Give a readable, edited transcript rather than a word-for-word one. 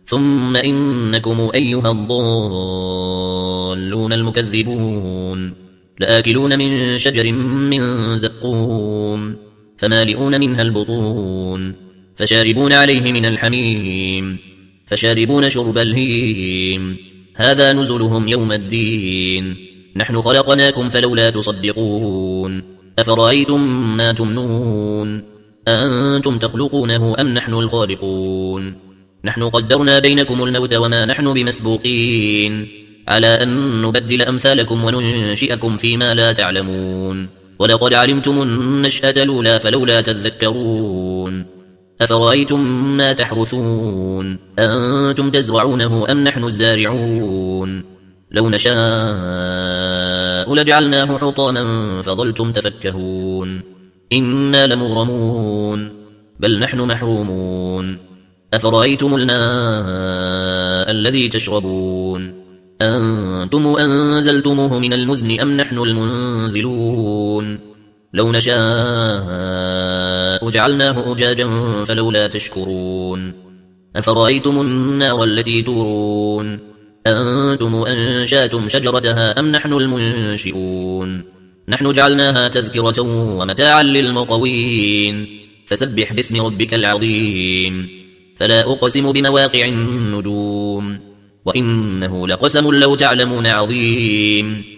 ثم إنكم أيها الضالون المكذبون لآكلون من شجر من زقوم فمالئون منها البطون فشاربون عليه من الحميم فشاربون شرب الهيم هذا نزلهم يوم الدين نحن خلقناكم فلولا تصدقون أفرأيتم ما تمنون أنتم تخلقونه أم نحن الخالقون نحن قدرنا بينكم الموت وما نحن بمسبوقين على أن نبدل أمثالكم وننشئكم فيما لا تعلمون ولقد علمتم النشأة الأولى فلولا تذكرون أفرأيتم ما تحرثون أنتم تزرعونه أم نحن الزارعون لو نشاء لجعلناه حطاما فظلتم تفكهون إنا لمغرمون بل نحن محرومون أفرأيتم الماء الذي تشربون أنتم أنزلتموه من المزن أم نحن المنزلون لو نشاء جعلناه أجاجا فلولا تشكرون أفرأيتم النار التي تورون أنتم أنشأتم شجرتها أم نحن المنشئون نحن جعلناها تذكرة ومتاعا للمقوين فسبح باسم ربك العظيم فلا أقسم بمواقع النجوم وإنه لقسم لو تعلمون عظيم